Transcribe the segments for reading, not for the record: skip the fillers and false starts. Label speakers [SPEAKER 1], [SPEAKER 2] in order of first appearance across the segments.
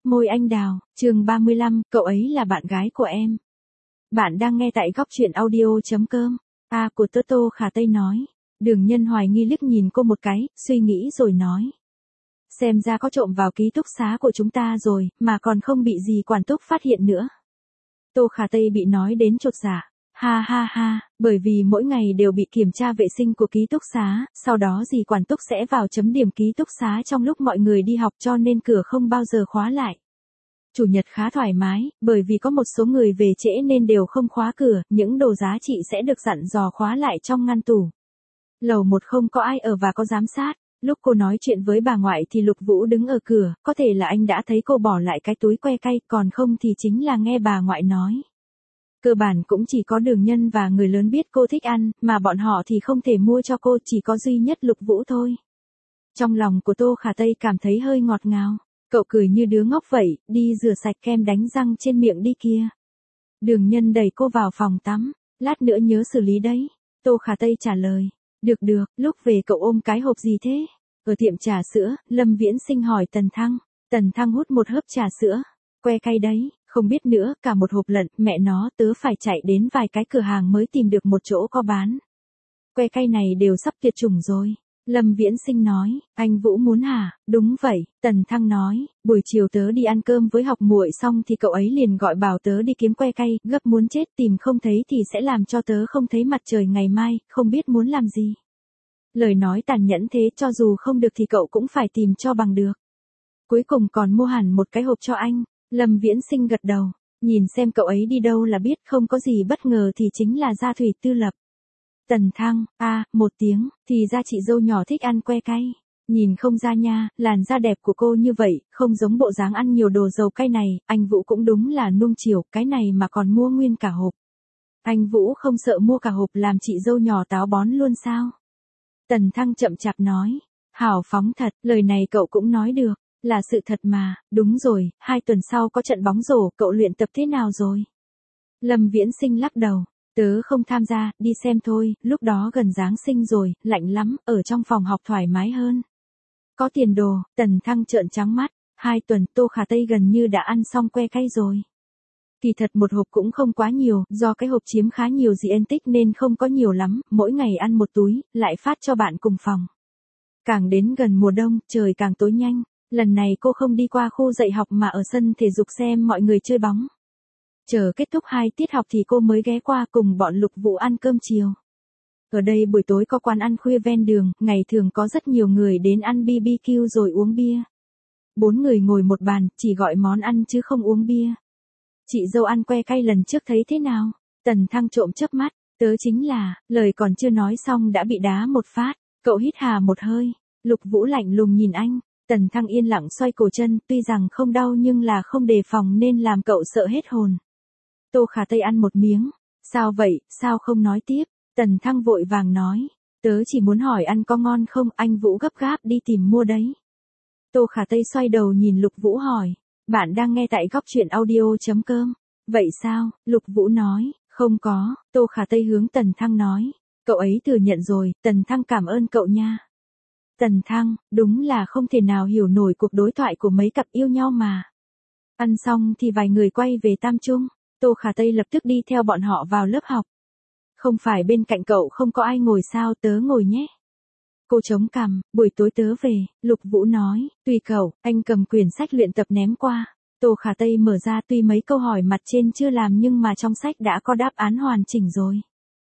[SPEAKER 1] Môi anh đào, chương 35, cậu ấy là bạn gái của em. Bạn đang nghe tại góc chuyện audio.com. Của Tô Khả Tây nói. Đường Nhân hoài nghi liếc nhìn cô một cái, suy nghĩ rồi nói. Xem ra có trộm vào ký túc xá của chúng ta rồi, mà còn không bị gì quản túc phát hiện nữa. Tô Khả Tây bị nói đến chột dạ. Ha ha ha, bởi vì mỗi ngày đều bị kiểm tra vệ sinh của ký túc xá, sau đó dì quản túc sẽ vào chấm điểm ký túc xá trong lúc mọi người đi học cho nên cửa không bao giờ khóa lại. Chủ nhật khá thoải mái, bởi vì có một số người về trễ nên đều không khóa cửa, những đồ giá trị sẽ được dặn dò khóa lại trong ngăn tủ. Lầu 1 không có ai ở và có giám sát. Lúc cô nói chuyện với bà ngoại thì Lục Vũ đứng ở cửa, có thể là anh đã thấy cô bỏ lại cái túi que cay, còn không thì chính là nghe bà ngoại nói. Cơ bản cũng chỉ có Đường Nhân và người lớn biết cô thích ăn, mà bọn họ thì không thể mua cho cô, chỉ có duy nhất Lục Vũ thôi. Trong lòng của Tô Khả Tây cảm thấy hơi ngọt ngào. Cậu cười như đứa ngốc vậy, đi rửa sạch kem đánh răng trên miệng đi kia. Đường Nhân đẩy cô vào phòng tắm, lát nữa nhớ xử lý đấy. Tô Khả Tây trả lời. Được, lúc về cậu ôm cái hộp gì thế? Ở tiệm trà sữa, Lâm Viễn Sinh hỏi Tần Thăng. Tần Thăng hút một hớp trà sữa. Que cay đấy, không biết nữa, cả một hộp lận, mẹ nó, tớ phải chạy đến vài cái cửa hàng mới tìm được một chỗ có bán. Que cay này đều sắp tuyệt chủng rồi. Lâm Viễn Sinh nói, anh Vũ muốn hả? Đúng vậy, Tần Thăng nói, buổi chiều tớ đi ăn cơm với học muội xong thì cậu ấy liền gọi bảo tớ đi kiếm que cay, gấp muốn chết, tìm không thấy thì sẽ làm cho tớ không thấy mặt trời ngày mai, không biết muốn làm gì. Lời nói tàn nhẫn thế, cho dù không được thì cậu cũng phải tìm cho bằng được. Cuối cùng còn mua hẳn một cái hộp cho anh. Lâm Viễn Sinh gật đầu, nhìn xem cậu ấy đi đâu là biết, không có gì bất ngờ thì chính là Gia Thủy Tư Lập. Tần Thăng, một tiếng, thì ra chị dâu nhỏ thích ăn que cay. Nhìn không ra nha, làn da đẹp của cô như vậy, không giống bộ dáng ăn nhiều đồ dầu cay này, anh Vũ cũng đúng là nuông chiều, cái này mà còn mua nguyên cả hộp. Anh Vũ không sợ mua cả hộp làm chị dâu nhỏ táo bón luôn sao? Tần Thăng chậm chạp nói, hào phóng thật, lời này cậu cũng nói được, là sự thật mà, đúng rồi, 2 tuần sau có trận bóng rổ, cậu luyện tập thế nào rồi? Lâm Viễn Sinh lắc đầu. Tớ không tham gia, đi xem thôi, lúc đó gần Giáng sinh rồi, lạnh lắm, ở trong phòng học thoải mái hơn. Có tiền đồ, Tần Thăng trợn trắng mắt, 2 tuần Tô Khả Tây gần như đã ăn xong que cay rồi. Kỳ thật một hộp cũng không quá nhiều, do cái hộp chiếm khá nhiều diện tích nên không có nhiều lắm, mỗi ngày ăn một túi, lại phát cho bạn cùng phòng. Càng đến gần mùa đông, trời càng tối nhanh, lần này cô không đi qua khu dạy học mà ở sân thể dục xem mọi người chơi bóng. Chờ kết thúc 2 tiết học thì cô mới ghé qua cùng bọn Lục Vũ ăn cơm chiều. Ở đây buổi tối có quán ăn khuya ven đường, ngày thường có rất nhiều người đến ăn BBQ rồi uống bia. 4 người ngồi một bàn, chỉ gọi món ăn chứ không uống bia. Chị dâu ăn que cay lần trước thấy thế nào? Tần Thăng trộm chớp mắt, tớ chính là, lời còn chưa nói xong đã bị đá một phát, cậu hít hà một hơi, Lục Vũ lạnh lùng nhìn anh. Tần Thăng yên lặng xoay cổ chân, tuy rằng không đau nhưng là không đề phòng nên làm cậu sợ hết hồn. Tô Khả Tây ăn một miếng. Sao vậy, sao không nói tiếp? Tần Thăng vội vàng nói. Tớ chỉ muốn hỏi ăn có ngon không, anh Vũ gấp gáp đi tìm mua đấy. Tô Khả Tây xoay đầu nhìn Lục Vũ hỏi. Bạn đang nghe tại góc chuyện audio.com. Vậy sao? Lục Vũ nói. Không có, Tô Khả Tây hướng Tần Thăng nói. Cậu ấy thừa nhận rồi, Tần Thăng cảm ơn cậu nha. Tần Thăng, đúng là không thể nào hiểu nổi cuộc đối thoại của mấy cặp yêu nhau mà. Ăn xong thì vài người quay về Tam Trung. Tô Khả Tây lập tức đi theo bọn họ vào lớp học. Không phải bên cạnh cậu không có ai ngồi sao, tớ ngồi nhé. Cô chống cằm, buổi tối tớ về, Lục Vũ nói, tùy cậu, anh cầm quyển sách luyện tập ném qua. Tô Khả Tây mở ra, tuy mấy câu hỏi mặt trên chưa làm nhưng mà trong sách đã có đáp án hoàn chỉnh rồi.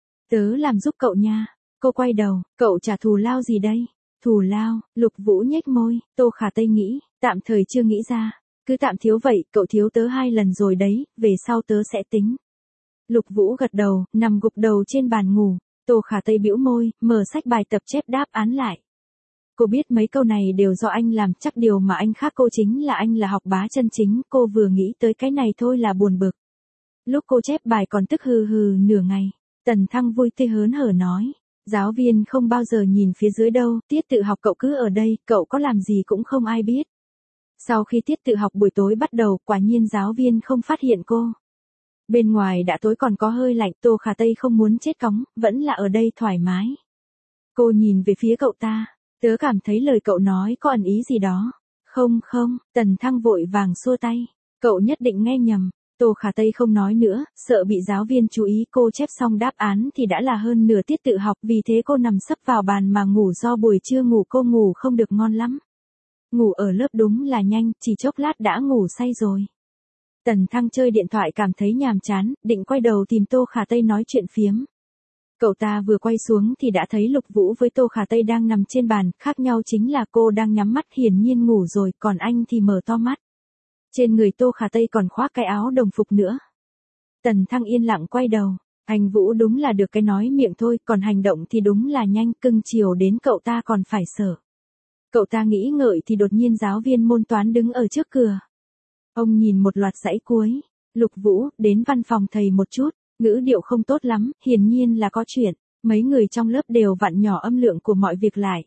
[SPEAKER 1] Tớ làm giúp cậu nha. Cô quay đầu, cậu trả thù lao gì đây? Thù lao, Lục Vũ nhếch môi, Tô Khả Tây nghĩ, tạm thời chưa nghĩ ra. Cứ tạm thiếu vậy, cậu thiếu tớ 2 lần rồi đấy, về sau tớ sẽ tính. Lục Vũ gật đầu, nằm gục đầu trên bàn ngủ. Tô Khả Tây bĩu môi, mở sách bài tập chép đáp án lại. Cô biết mấy câu này đều do anh làm, chắc điều mà anh khác cô chính là anh là học bá chân chính, cô vừa nghĩ tới cái này thôi là buồn bực. Lúc cô chép bài còn tức hừ hừ nửa ngày, Tần Thăng vui tươi hớn hở nói. Giáo viên không bao giờ nhìn phía dưới đâu, tiết tự học cậu cứ ở đây, cậu có làm gì cũng không ai biết. Sau khi tiết tự học buổi tối bắt đầu, quả nhiên giáo viên không phát hiện cô. Bên ngoài đã tối còn có hơi lạnh, Tô Khả Tây không muốn chết cóng, vẫn là ở đây thoải mái. Cô nhìn về phía cậu ta, tớ cảm thấy lời cậu nói có ẩn ý gì đó. Không không, Tần Thăng vội vàng xua tay. Cậu nhất định nghe nhầm. Tô Khả Tây không nói nữa, sợ bị giáo viên chú ý. Cô chép xong đáp án thì đã là hơn nửa tiết tự học, vì thế cô nằm sấp vào bàn mà ngủ. Do buổi trưa ngủ cô ngủ không được ngon lắm. Ngủ ở lớp đúng là nhanh, chỉ chốc lát đã ngủ say rồi. Tần Thăng chơi điện thoại cảm thấy nhàm chán, định quay đầu tìm Tô Khả Tây nói chuyện phiếm. Cậu ta vừa quay xuống thì đã thấy Lục Vũ với Tô Khả Tây đang nằm trên bàn, khác nhau chính là cô đang nhắm mắt hiển nhiên ngủ rồi, còn anh thì mở to mắt. Trên người Tô Khả Tây còn khoác cái áo đồng phục nữa. Tần Thăng yên lặng quay đầu, anh Vũ đúng là được cái nói miệng thôi, còn hành động thì đúng là nhanh, cưng chiều đến cậu ta còn phải sợ. Cậu ta nghĩ ngợi thì đột nhiên giáo viên môn toán đứng ở trước cửa. Ông nhìn một loạt dãy cuối. Lục Vũ, đến văn phòng thầy một chút. Ngữ điệu không tốt lắm, hiển nhiên là có chuyện. Mấy người trong lớp đều vặn nhỏ âm lượng của mọi việc lại.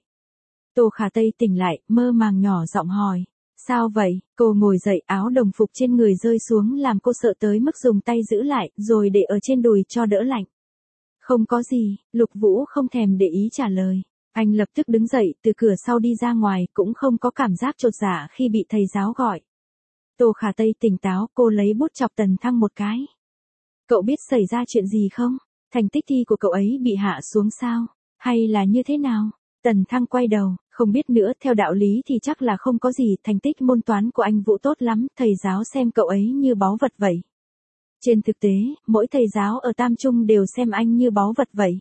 [SPEAKER 1] Tô Khả Tây tỉnh lại, mơ màng nhỏ giọng hỏi. Sao vậy? Cô ngồi dậy, áo đồng phục trên người rơi xuống làm cô sợ tới mức dùng tay giữ lại, rồi để ở trên đùi cho đỡ lạnh. Không có gì, Lục Vũ không thèm để ý trả lời. Anh lập tức đứng dậy, từ cửa sau đi ra ngoài, cũng không có cảm giác chột dạ khi bị thầy giáo gọi. Tô Khả Tây tỉnh táo, cô lấy bút chọc Tần Thăng một cái. Cậu biết xảy ra chuyện gì không? Thành tích thi của cậu ấy bị hạ xuống sao? Hay là như thế nào? Tần Thăng quay đầu, không biết nữa, theo đạo lý thì chắc là không có gì, thành tích môn toán của anh Vũ tốt lắm, thầy giáo xem cậu ấy như báu vật vậy. Trên thực tế, mỗi thầy giáo ở Tam Trung đều xem anh như báu vật vậy.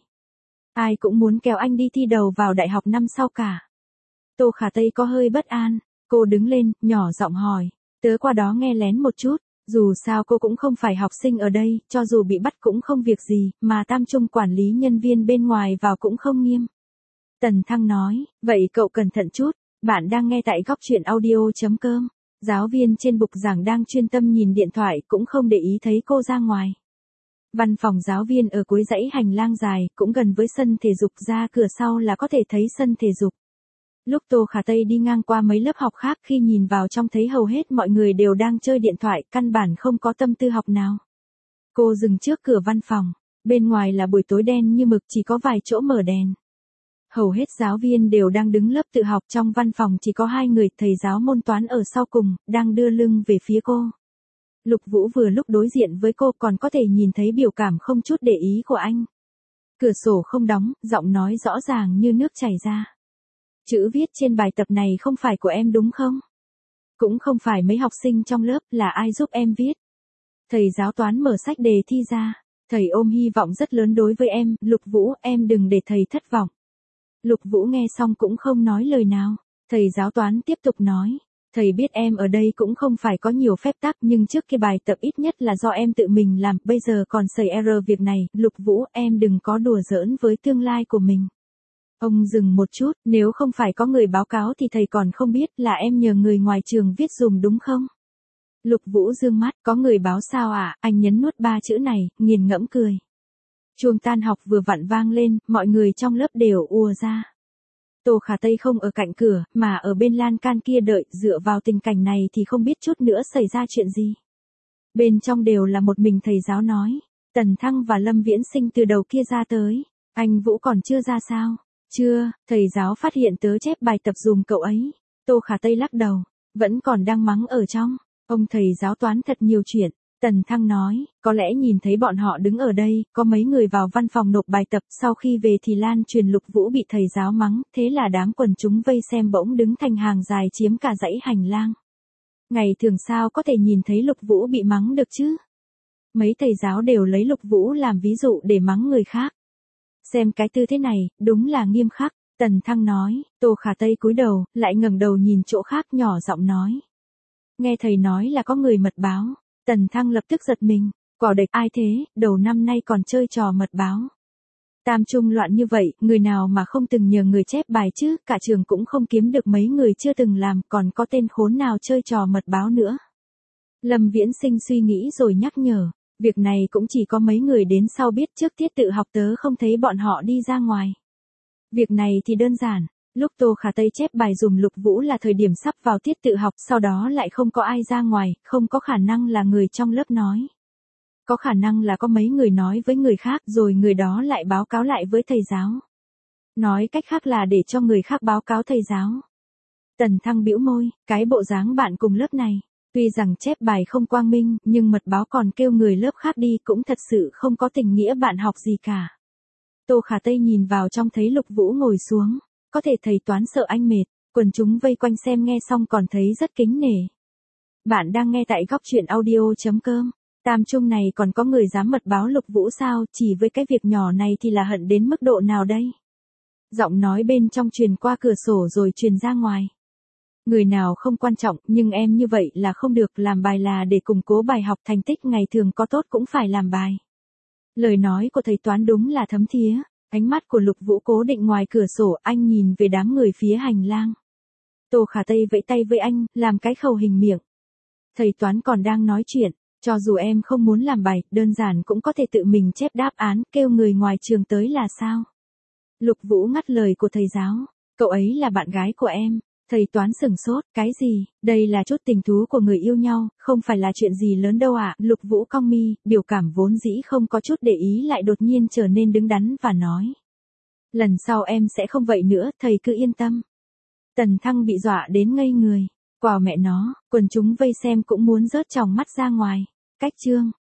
[SPEAKER 1] Ai cũng muốn kéo anh đi thi đầu vào đại học năm sau cả. Tô Khả Tây có hơi bất an, cô đứng lên, nhỏ giọng hỏi, tớ qua đó nghe lén một chút. Dù sao cô cũng không phải học sinh ở đây, cho dù bị bắt cũng không việc gì, mà Tam Trung quản lý nhân viên bên ngoài vào cũng không nghiêm. Tần Thăng nói, vậy cậu cẩn thận chút, bạn đang nghe tại góc truyện audio.com. Giáo viên trên bục giảng đang chuyên tâm nhìn điện thoại cũng không để ý thấy cô ra ngoài. Văn phòng giáo viên ở cuối dãy hành lang dài, cũng gần với sân thể dục, ra cửa sau là có thể thấy sân thể dục. Lúc Tô Khả Tây đi ngang qua mấy lớp học khác, khi nhìn vào trong thấy hầu hết mọi người đều đang chơi điện thoại, căn bản không có tâm tư học nào. Cô dừng trước cửa văn phòng, bên ngoài là buổi tối đen như mực, chỉ có vài chỗ mở đèn. Hầu hết giáo viên đều đang đứng lớp tự học, trong văn phòng chỉ có 2 người, thầy giáo môn toán ở sau cùng, đang đưa lưng về phía cô. Lục Vũ vừa lúc đối diện với cô, còn có thể nhìn thấy biểu cảm không chút để ý của anh. Cửa sổ không đóng, giọng nói rõ ràng như nước chảy ra. Chữ viết trên bài tập này không phải của em đúng không? Cũng không phải mấy học sinh trong lớp, là ai giúp em viết? Thầy giáo toán mở sách đề thi ra. Thầy ôm hy vọng rất lớn đối với em, Lục Vũ, em đừng để thầy thất vọng. Lục Vũ nghe xong cũng không nói lời nào. Thầy giáo toán tiếp tục nói. Thầy biết em ở đây cũng không phải có nhiều phép tắc, nhưng trước cái bài tập ít nhất là do em tự mình làm, bây giờ còn xảy error việc này, Lục Vũ, em đừng có đùa giỡn với tương lai của mình. Ông dừng một chút, nếu không phải có người báo cáo thì thầy còn không biết, là em nhờ người ngoài trường viết dùm đúng không? Lục Vũ dương mắt, có người báo sao à? Anh nhấn nuốt 3 chữ này, nghiền ngẫm cười. Chuông tan học vừa vặn vang lên, mọi người trong lớp đều ùa ra. Tô Khả Tây không ở cạnh cửa, mà ở bên lan can kia đợi, dựa vào tình cảnh này thì không biết chút nữa xảy ra chuyện gì. Bên trong đều là một mình thầy giáo nói. Tần Thăng và Lâm Viễn Sinh từ đầu kia ra tới. Anh Vũ còn chưa ra sao? Chưa, thầy giáo phát hiện tớ chép bài tập dùm cậu ấy. Tô Khả Tây lắc đầu, vẫn còn đang mắng ở trong. Ông thầy giáo toán thật nhiều chuyện. Tần Thăng nói, có lẽ nhìn thấy bọn họ đứng ở đây, có mấy người vào văn phòng nộp bài tập, sau khi về thì lan truyền Lục Vũ bị thầy giáo mắng, thế là đám quần chúng vây xem bỗng đứng thành hàng dài chiếm cả dãy hành lang. Ngày thường sao có thể nhìn thấy Lục Vũ bị mắng được chứ? Mấy thầy giáo đều lấy Lục Vũ làm ví dụ để mắng người khác. Xem cái tư thế này, đúng là nghiêm khắc. Tần Thăng nói, Tô Khả Tây cúi đầu, lại ngẩng đầu nhìn chỗ khác, nhỏ giọng nói. Nghe thầy nói là có người mật báo. Tần Thăng lập tức giật mình, quả địch ai thế, đầu năm nay còn chơi trò mật báo. Tam Trung loạn như vậy, người nào mà không từng nhờ người chép bài chứ, cả trường cũng không kiếm được mấy người chưa từng làm, còn có tên khốn nào chơi trò mật báo nữa. Lâm Viễn Sinh suy nghĩ rồi nhắc nhở, việc này cũng chỉ có mấy người đến sau biết, trước tiết tự học tớ không thấy bọn họ đi ra ngoài. Việc này thì đơn giản. Lúc Tô Khả Tây chép bài dùm Lục Vũ là thời điểm sắp vào tiết tự học, sau đó lại không có ai ra ngoài, không có khả năng là người trong lớp nói. Có khả năng là có mấy người nói với người khác, rồi người đó lại báo cáo lại với thầy giáo. Nói cách khác là để cho người khác báo cáo thầy giáo. Tần Thăng bĩu môi, cái bộ dáng bạn cùng lớp này. Tuy rằng chép bài không quang minh, nhưng mật báo còn kêu người lớp khác đi cũng thật sự không có tình nghĩa bạn học gì cả. Tô Khả Tây nhìn vào trong thấy Lục Vũ ngồi xuống. Có thể thầy toán sợ anh mệt, quần chúng vây quanh xem nghe xong còn thấy rất kính nể. Bạn đang nghe tại góc truyện audio.com. Tam trung này còn có người dám mật báo Lục Vũ sao, chỉ với cái việc nhỏ này thì là hận đến mức độ nào đây? Giọng nói bên trong truyền qua cửa sổ rồi truyền ra ngoài. Người nào không quan trọng, nhưng em như vậy là không được, làm bài là để củng cố bài học, thành tích ngày thường có tốt cũng phải làm bài. Lời nói của thầy toán đúng là thấm thía, ánh mắt của Lục Vũ cố định ngoài cửa sổ, anh nhìn về đám người phía hành lang. Tô Khả Tây vẫy tay với anh, làm cái khẩu hình miệng. Thầy toán còn đang nói chuyện, cho dù em không muốn làm bài, đơn giản cũng có thể tự mình chép đáp án, kêu người ngoài trường tới là sao? Lục Vũ ngắt lời của thầy giáo, cậu ấy là bạn gái của em. Thầy toán sửng sốt, cái gì, đây là chút tình thú của người yêu nhau, không phải là chuyện gì lớn đâu ạ. Lục Vũ cong mi, biểu cảm vốn dĩ không có chút để ý lại đột nhiên trở nên đứng đắn và nói. Lần sau em sẽ không vậy nữa, thầy cứ yên tâm. Tần Thăng bị dọa đến ngây người, quả mẹ nó, quần chúng vây xem cũng muốn rớt tròng mắt ra ngoài. Cách chương